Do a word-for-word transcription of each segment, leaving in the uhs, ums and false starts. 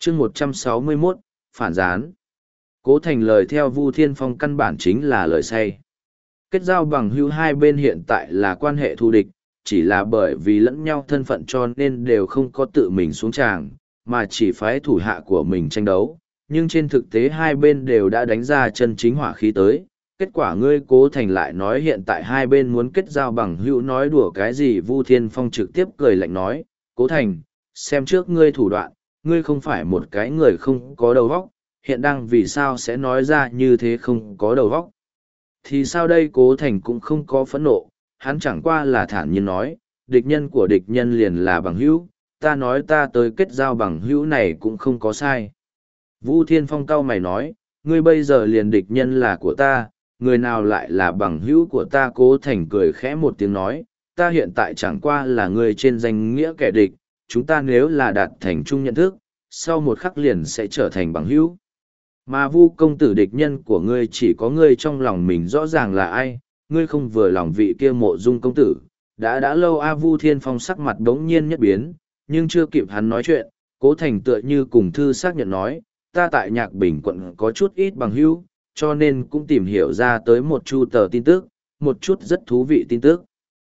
chương một trăm sáu mươi mốt, phản gián. Cố Thành lời theo Vu Thiên Phong căn bản chính là lời say. Kết giao bằng hữu hai bên hiện tại là quan hệ thù địch, chỉ là bởi vì lẫn nhau thân phận cho nên đều không có tự mình xuống tràng, mà chỉ phái thủ hạ của mình tranh đấu. Nhưng trên thực tế hai bên đều đã đánh ra chân chính hỏa khí tới. Kết quả ngươi Cố Thành lại nói hiện tại hai bên muốn kết giao bằng hữu nói đùa cái gì. Vu Thiên Phong trực tiếp cười lạnh nói, Cố Thành, xem trước ngươi thủ đoạn, ngươi không phải một cái người không có đầu óc, hiện đang vì sao sẽ nói ra như thế không có đầu óc. Thì sao đây? Cố Thành cũng không có phẫn nộ, hắn chẳng qua là thản nhiên nói, địch nhân của địch nhân liền là bằng hữu, ta nói ta tới kết giao bằng hữu này cũng không có sai. Vu Thiên Phong cau mày nói, ngươi bây giờ liền địch nhân là của ta, người nào lại là bằng hữu của ta? Cố Thành cười khẽ một tiếng nói, ta hiện tại chẳng qua là người trên danh nghĩa kẻ địch, chúng ta nếu là đạt thành chung nhận thức, sau một khắc liền sẽ trở thành bằng hữu. Mà Vu công tử địch nhân của ngươi chỉ có ngươi trong lòng mình rõ ràng là ai, ngươi không vừa lòng vị kia Mộ Dung công tử. Đã đã lâu a Vu Thiên Phong sắc mặt đống nhiên nhất biến, nhưng chưa kịp hắn nói chuyện, Cố Thành tựa như cùng thư xác nhận nói, ta tại Nhạc Bình quận có chút ít bằng hữu, cho nên cũng tìm hiểu ra tới một chu tờ tin tức, một chút rất thú vị tin tức.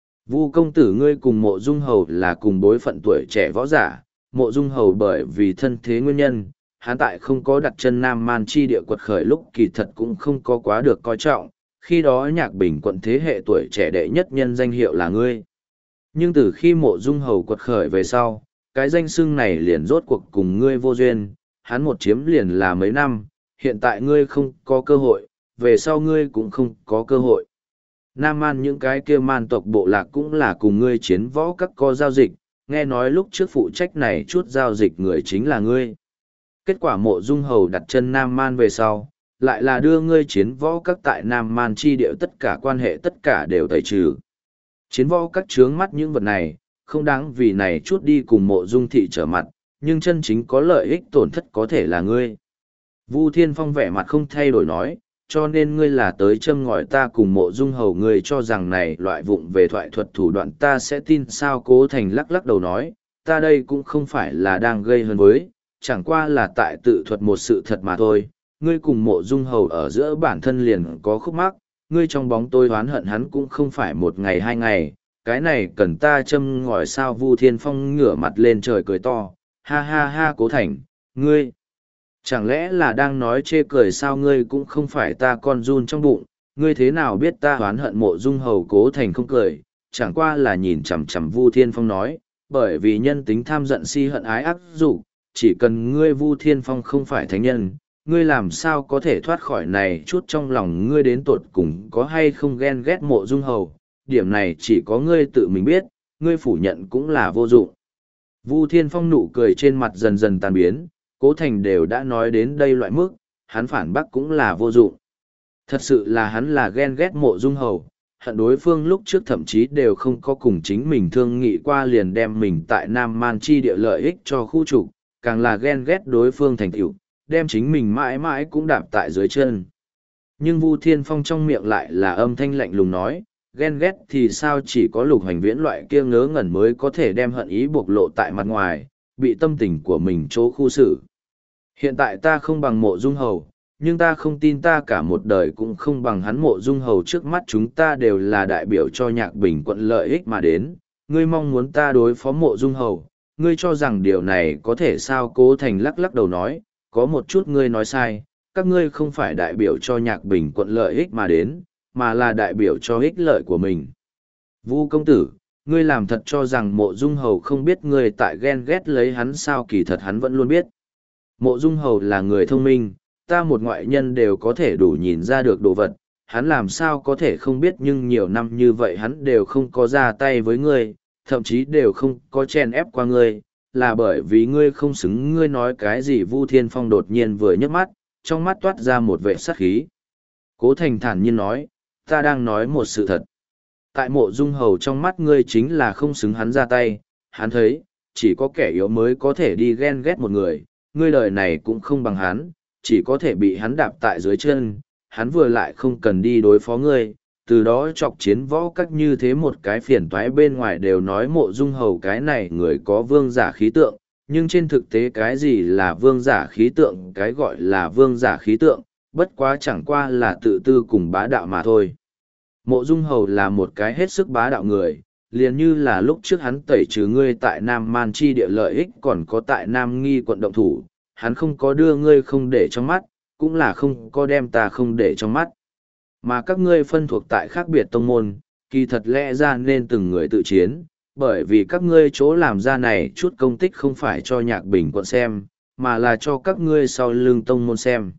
Vu công tử ngươi cùng Mộ Dung Hầu là cùng bối phận tuổi trẻ võ giả, Mộ Dung Hầu bởi vì thân thế nguyên nhân, hắn tại không có đặt chân Nam Man chi địa quật khởi lúc kỳ thật cũng không có quá được coi trọng, khi đó Nhạc Bình quận thế hệ tuổi trẻ đệ nhất nhân danh hiệu là ngươi. Nhưng từ khi Mộ Dung Hầu quật khởi về sau, cái danh xưng này liền rốt cuộc cùng ngươi vô duyên, hắn một chiếm liền là mấy năm, hiện tại ngươi không có cơ hội, về sau ngươi cũng không có cơ hội. Nam Man những cái kia man tộc bộ lạc cũng là cùng ngươi chiến võ các co giao dịch, nghe nói lúc trước phụ trách này chút giao dịch người chính là ngươi. Kết quả Mộ Dung Hầu đặt chân Nam Man về sau, lại là đưa ngươi chiến võ các tại Nam Man chi điệu tất cả quan hệ tất cả đều tẩy trừ. Chiến võ các chướng mắt những vật này, không đáng vì này chút đi cùng Mộ Dung thị trở mặt, nhưng chân chính có lợi ích tổn thất có thể là ngươi. Vu Thiên Phong vẻ mặt không thay đổi nói, cho nên ngươi là tới châm ngòi ta cùng Mộ Dung Hầu, ngươi cho rằng này loại vụng về thoại thuật thủ đoạn ta sẽ tin sao? Cố Thành lắc lắc đầu nói, ta đây cũng không phải là đang gây hấn với, chẳng qua là tại tự thuật một sự thật mà thôi. Ngươi cùng Mộ Dung Hầu ở giữa bản thân liền có khúc mắc, ngươi trong bóng tôi oán hận hắn cũng không phải một ngày hai ngày, cái này cần ta châm ngòi sao? Vu Thiên Phong ngửa mặt lên trời cười to, ha ha ha. Cố Thành, ngươi chẳng lẽ là đang nói chê cười sao? Ngươi cũng không phải ta con run trong bụng, ngươi thế nào biết ta oán hận Mộ Dung Hầu? Cố Thành không cười, chẳng qua là nhìn chằm chằm Vu Thiên Phong nói, bởi vì nhân tính tham giận si hận ái ác dục, chỉ cần ngươi Vu Thiên Phong không phải thánh nhân, ngươi làm sao có thể thoát khỏi này chút trong lòng ngươi đến tột cùng có hay không ghen ghét Mộ Dung Hầu, điểm này chỉ có ngươi tự mình biết, ngươi phủ nhận cũng là vô dụng. Vu Thiên Phong nụ cười trên mặt dần dần tan biến, Cố Thành đều đã nói đến đây loại mức, hắn phản bác cũng là vô dụng. Thật sự là hắn là ghen ghét Mộ Dung Hầu, hận đối phương lúc trước thậm chí đều không có cùng chính mình thương nghị qua liền đem mình tại Nam Man chi địa lợi ích cho khu trục, càng là ghen ghét đối phương thành tựu, đem chính mình mãi mãi cũng đạp tại dưới chân. Nhưng Vu Thiên Phong trong miệng lại là âm thanh lạnh lùng nói, ghen ghét thì sao? Chỉ có Lục Hành Viễn loại kia ngớ ngẩn mới có thể đem hận ý bộc lộ tại mặt ngoài, bị tâm tình của mình chỗ khu xử. Hiện tại ta không bằng Mộ Dung Hầu, nhưng ta không tin ta cả một đời cũng không bằng hắn. Mộ Dung Hầu trước mắt chúng ta đều là đại biểu cho Nhạc Bình quận lợi ích mà đến, ngươi mong muốn ta đối phó Mộ Dung Hầu, ngươi cho rằng điều này có thể sao? Cố Thành lắc lắc đầu nói, có một chút ngươi nói sai, các ngươi không phải đại biểu cho Nhạc Bình quận lợi ích mà đến, mà là đại biểu cho ích lợi của mình. Vu công tử, ngươi làm thật cho rằng Mộ Dung Hầu không biết ngươi tại ghen ghét lấy hắn sao? Kỳ thật hắn vẫn luôn biết. Mộ Dung Hầu là người thông minh, ta một ngoại nhân đều có thể đủ nhìn ra được đồ vật, hắn làm sao có thể không biết? Nhưng nhiều năm như vậy hắn đều không có ra tay với ngươi, thậm chí đều không có chen ép qua ngươi, là bởi vì ngươi không xứng. Ngươi nói cái gì? Vu Thiên Phong đột nhiên vừa nhấc mắt, trong mắt toát ra một vẻ sát khí. Cố Thành thản nhiên nói, ta đang nói một sự thật. Tại Mộ Dung Hầu trong mắt ngươi chính là không xứng hắn ra tay, hắn thấy, chỉ có kẻ yếu mới có thể đi ghen ghét một người, ngươi đời này cũng không bằng hắn, chỉ có thể bị hắn đạp tại dưới chân, hắn vừa lại không cần đi đối phó ngươi, từ đó chọc chiến võ các như thế một cái phiền toái bên ngoài đều nói Mộ Dung Hầu cái này người có vương giả khí tượng, nhưng trên thực tế cái gì là vương giả khí tượng, cái gọi là vương giả khí tượng, bất quá chẳng qua là tự tư cùng bá đạo mà thôi. Mộ Dung Hầu là một cái hết sức bá đạo người, liền như là lúc trước hắn tẩy trừ ngươi tại Nam Man Chi địa lợi ích còn có tại Nam Nghi quận động thủ, hắn không có đưa ngươi không để trong mắt, cũng là không có đem ta không để trong mắt. Mà các ngươi phân thuộc tại khác biệt tông môn, kỳ thật lẽ ra nên từng người tự chiến, bởi vì các ngươi chỗ làm ra này chút công tích không phải cho Nhạc Bình quận xem, mà là cho các ngươi sau lưng tông môn xem.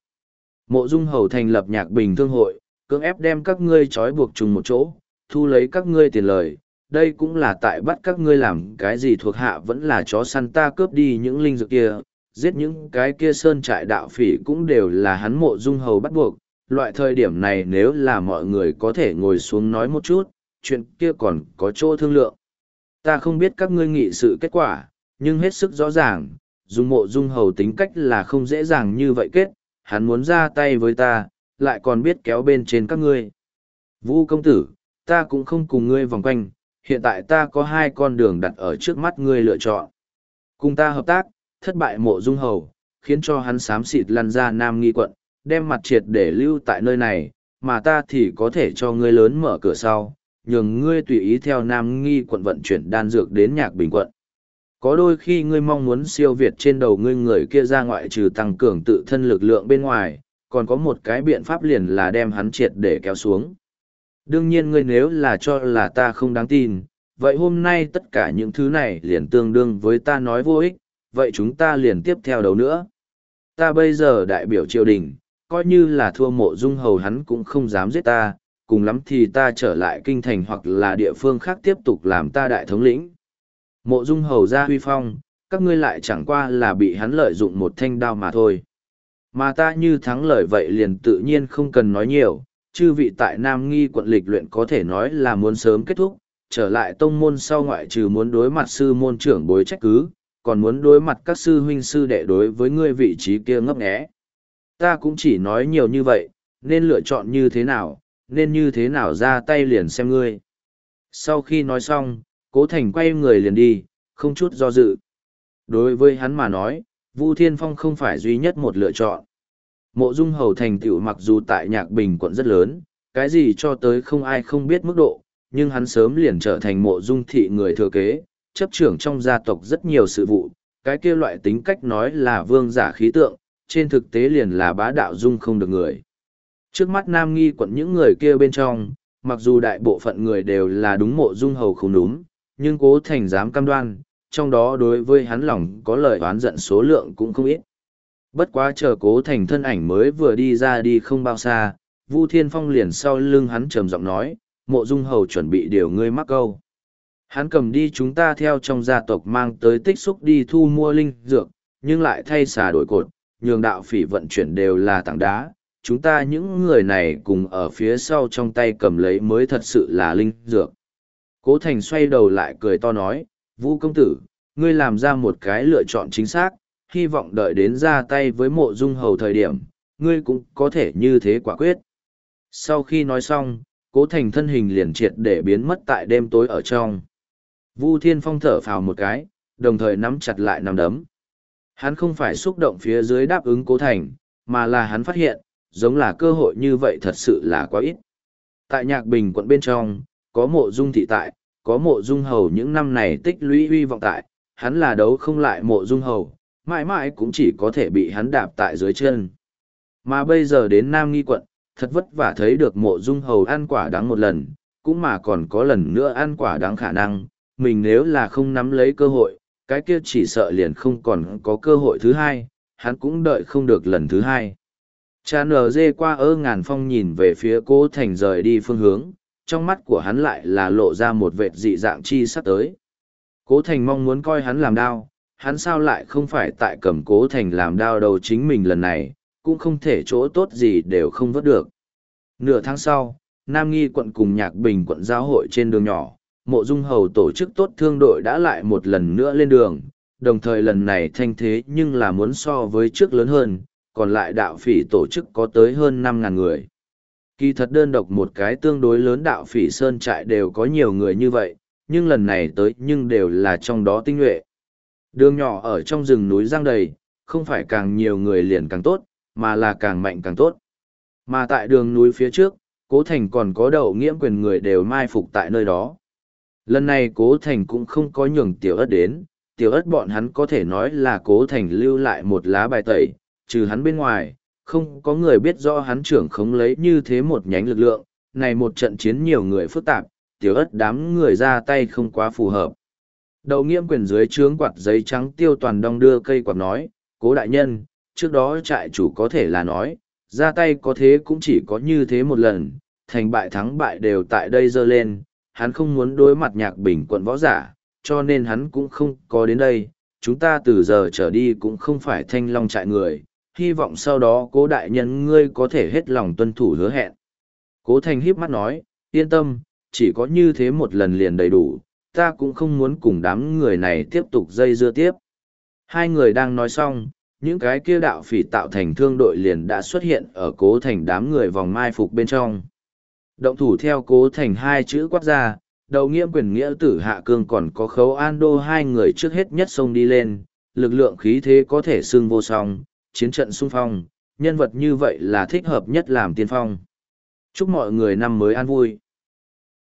Mộ Dung Hầu thành lập Nhạc Bình thương hội, cưỡng ép đem các ngươi trói buộc chung một chỗ, thu lấy các ngươi tiền lời, đây cũng là tại bắt các ngươi làm cái gì thuộc hạ vẫn là chó săn ta cướp đi những linh dược kia, giết những cái kia sơn trại đạo phỉ cũng đều là hắn Mộ Dung Hầu bắt buộc. Loại thời điểm này nếu là mọi người có thể ngồi xuống nói một chút, chuyện kia còn có chỗ thương lượng. Ta không biết các ngươi nghị sự kết quả, nhưng hết sức rõ ràng, dùng Mộ Dung Hầu tính cách là không dễ dàng như vậy kết, hắn muốn ra tay với ta, lại còn biết kéo bên trên các ngươi. Vũ công tử, ta cũng không cùng ngươi vòng quanh, hiện tại ta có hai con đường đặt ở trước mắt ngươi lựa chọn. Cùng ta hợp tác, thất bại Mộ Dung Hầu, khiến cho hắn xám xịt lăn ra Nam Nghi quận, đem mặt triệt để lưu tại nơi này, mà ta thì có thể cho ngươi lớn mở cửa sau, nhường ngươi tùy ý theo Nam Nghi quận vận chuyển đan dược đến Nhạc Bình quận. Có đôi khi ngươi mong muốn siêu việt trên đầu ngươi người kia ra ngoại trừ tăng cường tự thân lực lượng bên ngoài, còn có một cái biện pháp liền là đem hắn triệt để kéo xuống. Đương nhiên ngươi nếu là cho là ta không đáng tin, vậy hôm nay tất cả những thứ này liền tương đương với ta nói vô ích, vậy chúng ta liền tiếp theo đầu nữa. Ta bây giờ đại biểu triều đình, coi như là thua Mộ Dung Hầu hắn cũng không dám giết ta, cùng lắm thì ta trở lại kinh thành hoặc là địa phương khác tiếp tục làm ta đại thống lĩnh. Mộ Dung Hầu ra huy phong, các ngươi lại chẳng qua là bị hắn lợi dụng một thanh đao mà thôi. Mà ta như thắng lời vậy liền tự nhiên không cần nói nhiều, chư vị tại Nam Nghi quận lịch luyện có thể nói là muốn sớm kết thúc, trở lại tông môn sau ngoại trừ muốn đối mặt sư môn trưởng bối trách cứ, còn muốn đối mặt các sư huynh sư đệ đối với ngươi vị trí kia ngấp nghé. Ta cũng chỉ nói nhiều như vậy, nên lựa chọn như thế nào, nên như thế nào ra tay liền xem ngươi. Sau khi nói xong, Cố Thành quay người liền đi, không chút do dự. Đối với hắn mà nói, Vu Thiên Phong không phải duy nhất một lựa chọn. Mộ Dung Hầu thành tựu mặc dù tại Nhạc Bình quận rất lớn, cái gì cho tới không ai không biết mức độ, nhưng hắn sớm liền trở thành Mộ Dung thị người thừa kế, chấp trưởng trong gia tộc rất nhiều sự vụ, cái kia loại tính cách nói là vương giả khí tượng, trên thực tế liền là bá đạo dung không được người. Trước mắt Nam Nghi quận những người kia bên trong, mặc dù đại bộ phận người đều là đúng Mộ Dung Hầu không đúng, nhưng Cố Thành dám cam đoan, trong đó đối với hắn lòng có lời oán giận số lượng cũng không ít. Bất quá chờ Cố Thành thân ảnh mới vừa đi ra đi không bao xa, Vu Thiên Phong liền sau lưng hắn trầm giọng nói, Mộ Dung Hầu chuẩn bị điều ngươi mắc câu. Hắn cầm đi chúng ta theo trong gia tộc mang tới tích xúc đi thu mua linh dược, nhưng lại thay xà đổi cột, nhường đạo phỉ vận chuyển đều là tảng đá. Chúng ta những người này cùng ở phía sau trong tay cầm lấy mới thật sự là linh dược. Cố Thành xoay đầu lại cười to nói, Vũ công tử, ngươi làm ra một cái lựa chọn chính xác, hy vọng đợi đến ra tay với Mộ Dung Hầu thời điểm, ngươi cũng có thể như thế quả quyết. Sau khi nói xong, Cố Thành thân hình liền triệt để biến mất tại đêm tối ở trong. Vu Thiên Phong thở phào một cái, đồng thời nắm chặt lại nắm đấm. Hắn không phải xúc động phía dưới đáp ứng Cố Thành, mà là hắn phát hiện, giống là cơ hội như vậy thật sự là quá ít. Tại Nhạc Bình quận bên trong, có Mộ Dung thị tại, có Mộ Dung Hầu những năm này tích lũy huy vọng tại, hắn là đấu không lại Mộ Dung Hầu, mãi mãi cũng chỉ có thể bị hắn đạp tại dưới chân. Mà bây giờ đến Nam Nghi quận, thật vất vả thấy được Mộ Dung Hầu ăn quả đắng một lần, cũng mà còn có lần nữa ăn quả đắng khả năng, mình nếu là không nắm lấy cơ hội, cái kia chỉ sợ liền không còn có cơ hội thứ hai, hắn cũng đợi không được lần thứ hai. Cha nở dê qua ơ ngàn phong nhìn về phía Cố Thành rời đi phương hướng, trong mắt của hắn lại là lộ ra một vệt dị dạng chi sắp tới. Cố Thành mong muốn coi hắn làm đao, hắn sao lại không phải tại cầm Cố Thành làm đao đầu chính mình lần này, cũng không thể chỗ tốt gì đều không vớt được. Nửa tháng sau, Nam Nghi quận cùng Nhạc Bình quận giao hội trên đường nhỏ, Mộ Dung Hầu tổ chức tốt thương đội đã lại một lần nữa lên đường, đồng thời lần này thanh thế nhưng là muốn so với trước lớn hơn, còn lại đạo phỉ tổ chức có tới hơn năm ngàn người. Kỳ thật đơn độc một cái tương đối lớn đạo phỉ sơn trại đều có nhiều người như vậy, nhưng lần này tới nhưng đều là trong đó tinh nhuệ. Đường nhỏ ở trong rừng núi giăng đầy, không phải càng nhiều người liền càng tốt, mà là càng mạnh càng tốt. Mà tại đường núi phía trước, Cố Thành còn có Đậu Nghiễm Quyền người đều mai phục tại nơi đó. Lần này Cố Thành cũng không có nhường Tiểu Ất đến, Tiểu Ất bọn hắn có thể nói là Cố Thành lưu lại một lá bài tẩy, trừ hắn bên ngoài, không có người biết rõ hắn trưởng khống lấy như thế một nhánh lực lượng, này một trận chiến nhiều người phức tạp, Tiểu Ất đám người ra tay không quá phù hợp. Đậu Nghiễm Quyền dưới trướng quạt giấy trắng Tiêu Toàn đong đưa cây quạt nói, Cố đại nhân, trước đó trại chủ có thể là nói, ra tay có thế cũng chỉ có như thế một lần, thành bại thắng bại đều tại đây dơ lên, hắn không muốn đối mặt Nhạc Bình quận võ giả, cho nên hắn cũng không có đến đây, chúng ta từ giờ trở đi cũng không phải Thanh Long trại người, hy vọng sau đó Cố đại nhân ngươi có thể hết lòng tuân thủ hứa hẹn. Cố Thành híp mắt nói, yên tâm, chỉ có như thế một lần liền đầy đủ, ta cũng không muốn cùng đám người này tiếp tục dây dưa tiếp. Hai người đang nói xong, những cái kia đạo phỉ tạo thành thương đội liền đã xuất hiện ở Cố Thành đám người vòng mai phục bên trong. Động thủ theo Cố Thành hai chữ quát ra, Đậu Nghiễm Quyền nghĩa tử Hạ Cương còn có Khấu An Đô hai người trước hết nhất xông đi lên, lực lượng khí thế có thể xưng vô song, chiến trận xung phong, nhân vật như vậy là thích hợp nhất làm tiên phong. Chúc mọi người năm mới an vui.